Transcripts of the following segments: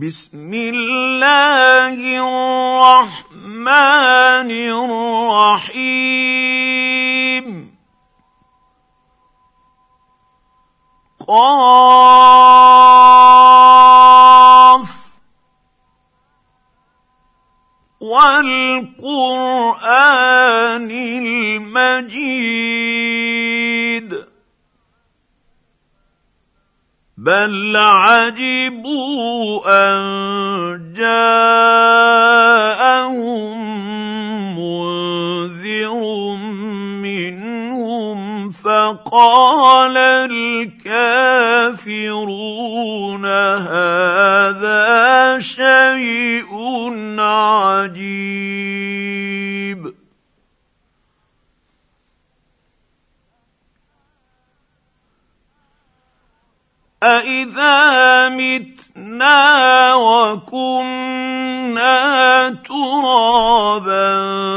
بسم الله الرحمن الرحيم قاف والقرآن المجيد بل عجبوا أن جاءهم منذر منهم فقال الكافرون هذا شيء عجيب أإذا متنا وكنا ترابا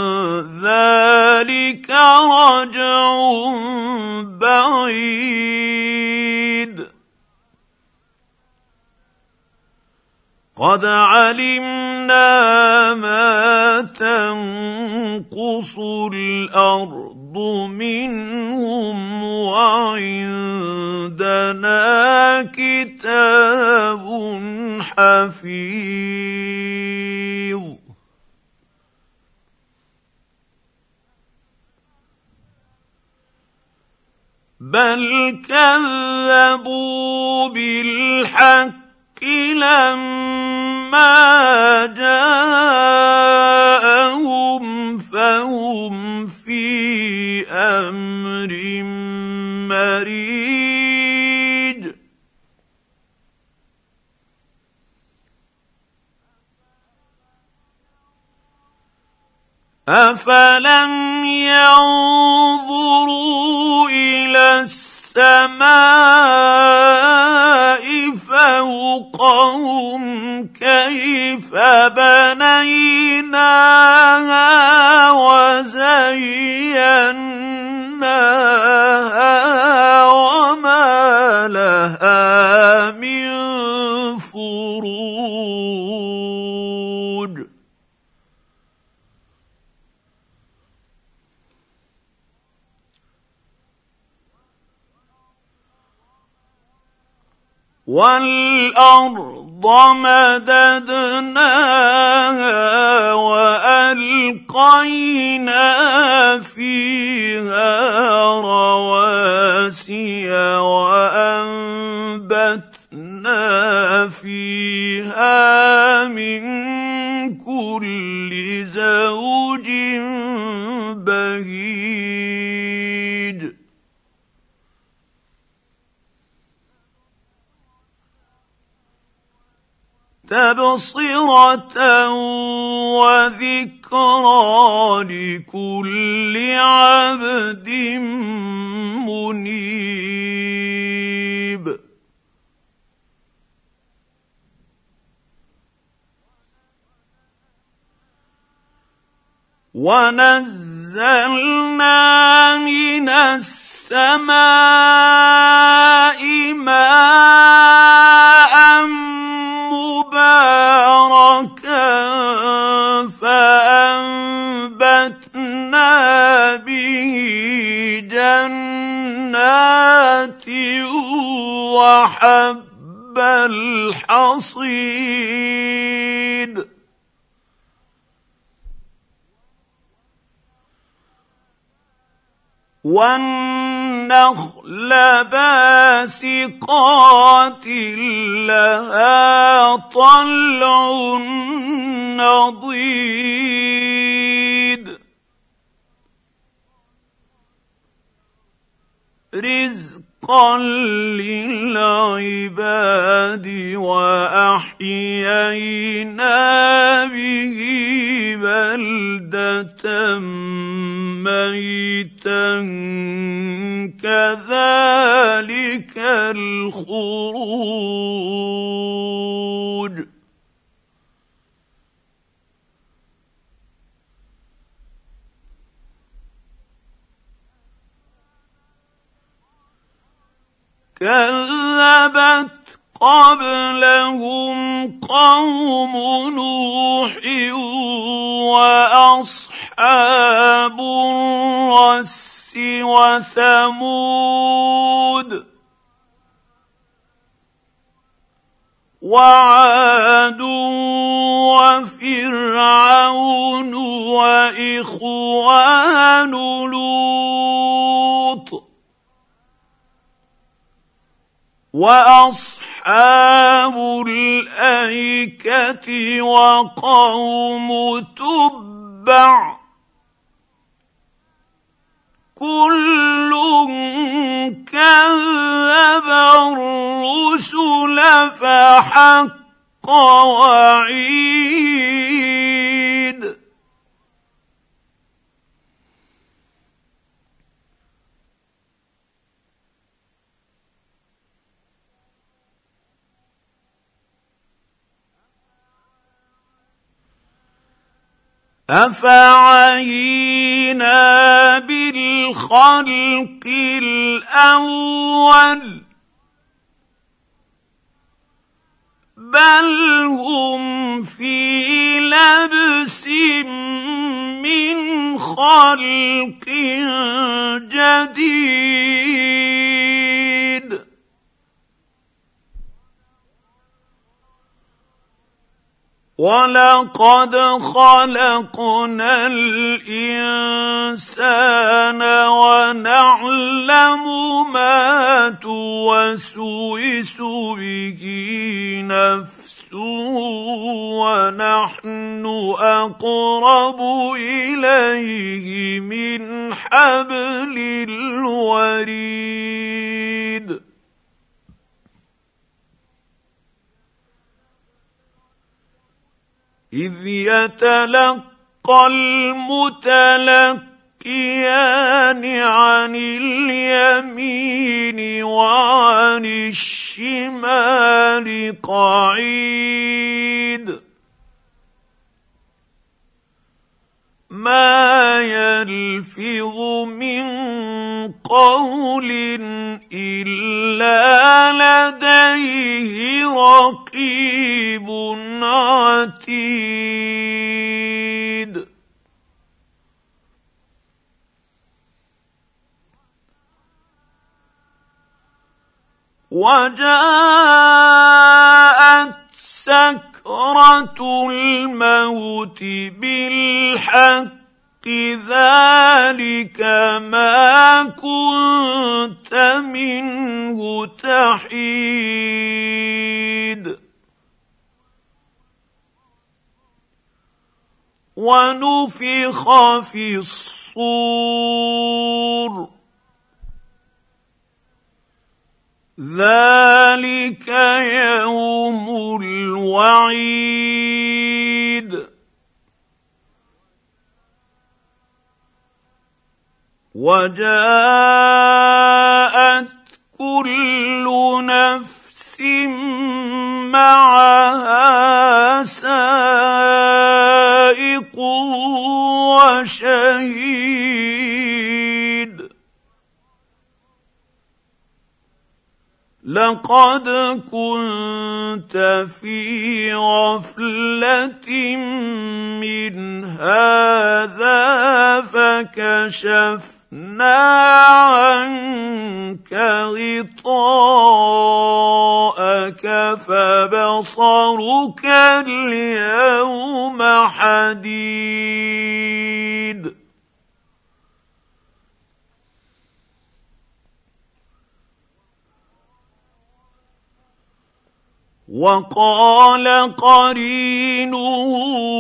ذلك رجع بعيد قد علمنا ما تنقص الأرض منهم وعندنا كتاب حفيظ بل كذبوا بالحق لما جاءهم فهم في أمر مريج أفلم ينظروا إلى السماء فوقهم كيف بنيناها وزيناها وما لها من فروج والأرض مددناها وألقينا فيها رواسي وأنبتنا فيها من كل زوج بهيج تبصرة وذكرى لكل عبد منيب ونزلنا من السماء ماء مباركا فأنبتنا به جنات وحب الحصيد والنخل باسقات لها طلع نضيد رزقا للعباد وأحيينا به بلدة ميتا كذلك الخروج كذبت قبلهم قوم وثمود وعاد وفرعون واخوان لوط واصحاب الايكه وقوم تبع كل كذب الرسل فحق وعيد أفعينا بالخلق الأول بل هم في لبس من خلق جديد ولقد خلقنا الإنسان ونعلم ما توسوس به نفسه ونحن أقرب إليه من حبل الوريد إذ يتلقى المتلقيان عن اليمين وعن الشمال قعيد ما يلفظ من قول إلا لديه رقيب عتيد وجاءت سكرة الموت بالحق ذلك ما كنت منه تحيد ونفخ في الصور ذلك يوم الوعيد وجاءت كل نفس معها سائق وشهيد لقد كنت في غفلة من هذا فكشفنا عنك غطاءك فبصرك اليوم حديد وقال قرينه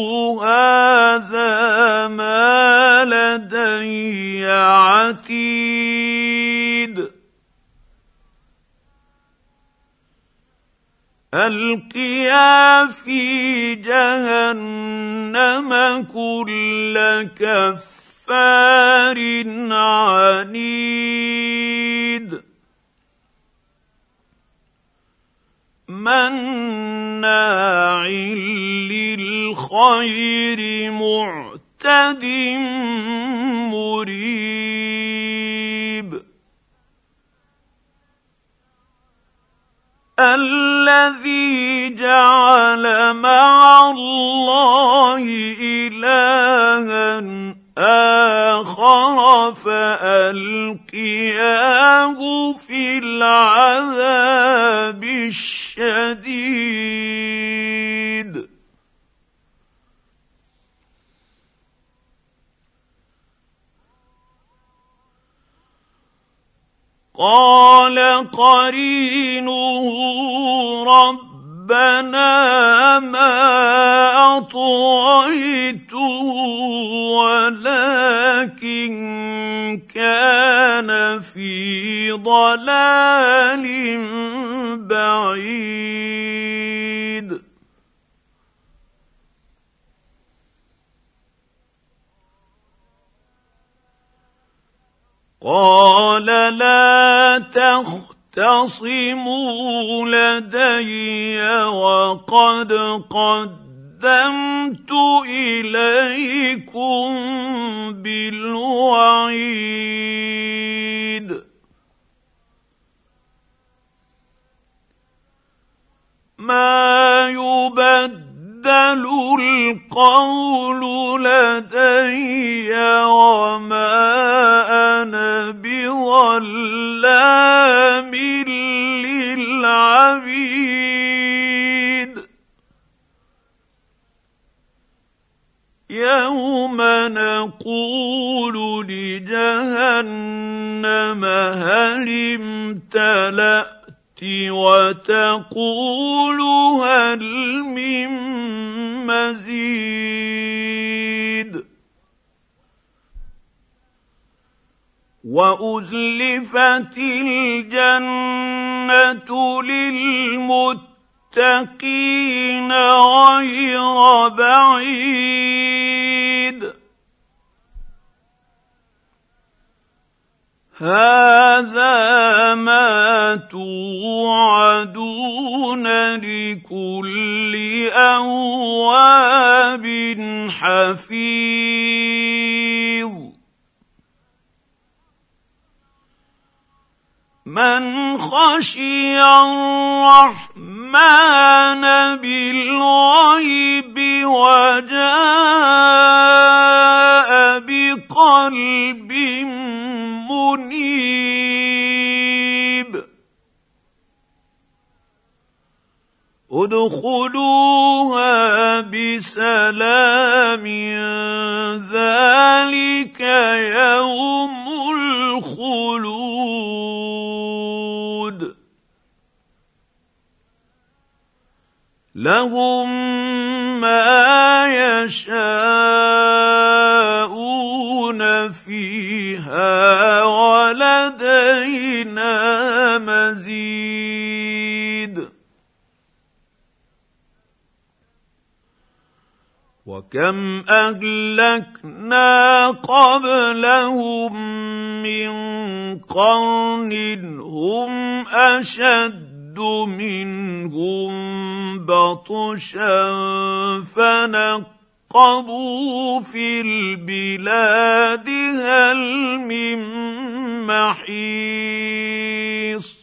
هذا ما لدي عتيد ألقيا في جهنم كل كفار عنيد مناع للخير معتد مريب الذي جعل مع الله إلها آخر فألقياه في شديد. قال قرينه ربنا ما أطغيته ولكن كان في ضلال بعيد. قال لا تختصموا لدي وقد قدمت إليكم بالوعيد. ما يبدل القول لدي وما أنا بظلام للعبيد. يوم نقول لجهنم هل امتلأت وتقول هل من مزيد. وأزلفت الجنة للمتقين غير بعيد. هذا ما توعدون لكل أواب حفيظ. من خشي الرحمن بالغيب وجاء بقلب منيب ادخلوها بسلام ذلك يوم الخلود. لهم ما يشاءون فيها ولدينا مزيد. وكم أهلكنا قبلهم من قرن هم أشد منهم بطشا فنقبوا في البلاد هل من محيص.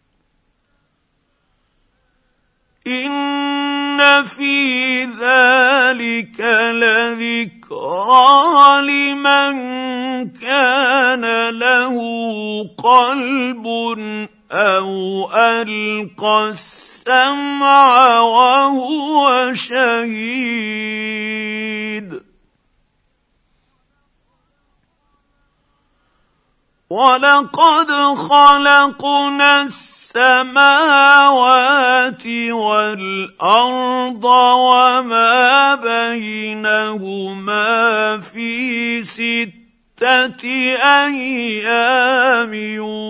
إن في ذلك لذكرى لمن كان له قلب أو ألقى السمع وهو شهيد. ولقد خلقنا السماوات والأرض وما بينهما في 6 أيام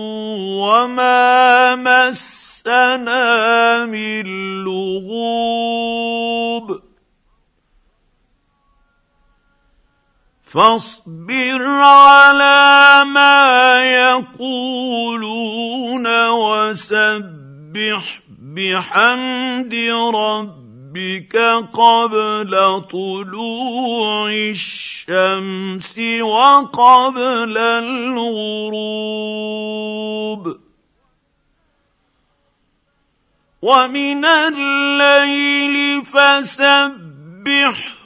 وما مسنا من لغوب. فاصبر على ما يقولون وسبح بحمد ربك قبل طلوع الشمس وقبل الغروب ومن الليل فسبحه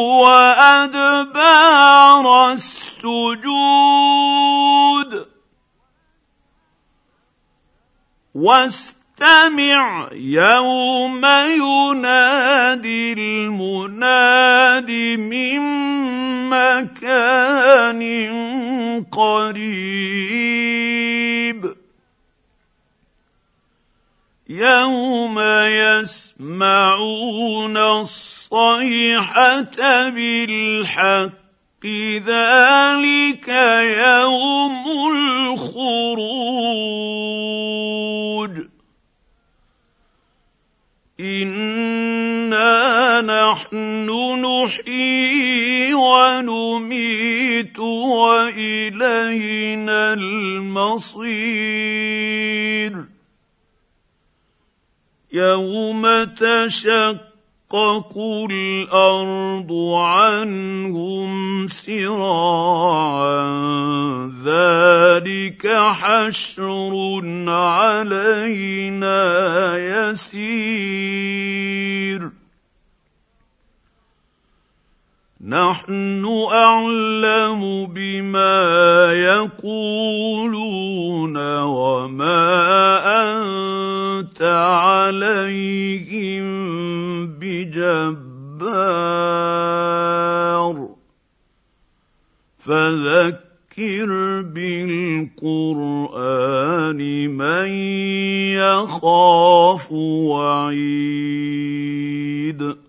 وأدبار السجود واستغفر فاستمع يوم ينادي المناد من مكان قريب يوم يسمعون الصيحة بالحق ذلك يوم الخروج إنا نحن نحيي ونميت وإلينا المصير يوم تشقق الأرض عنهم سراعا ذلك حشر علينا يسير نحن أعلم بما يقولون وما أنت عليهم بجبار فذكر بالقرآن من يخاف وعيد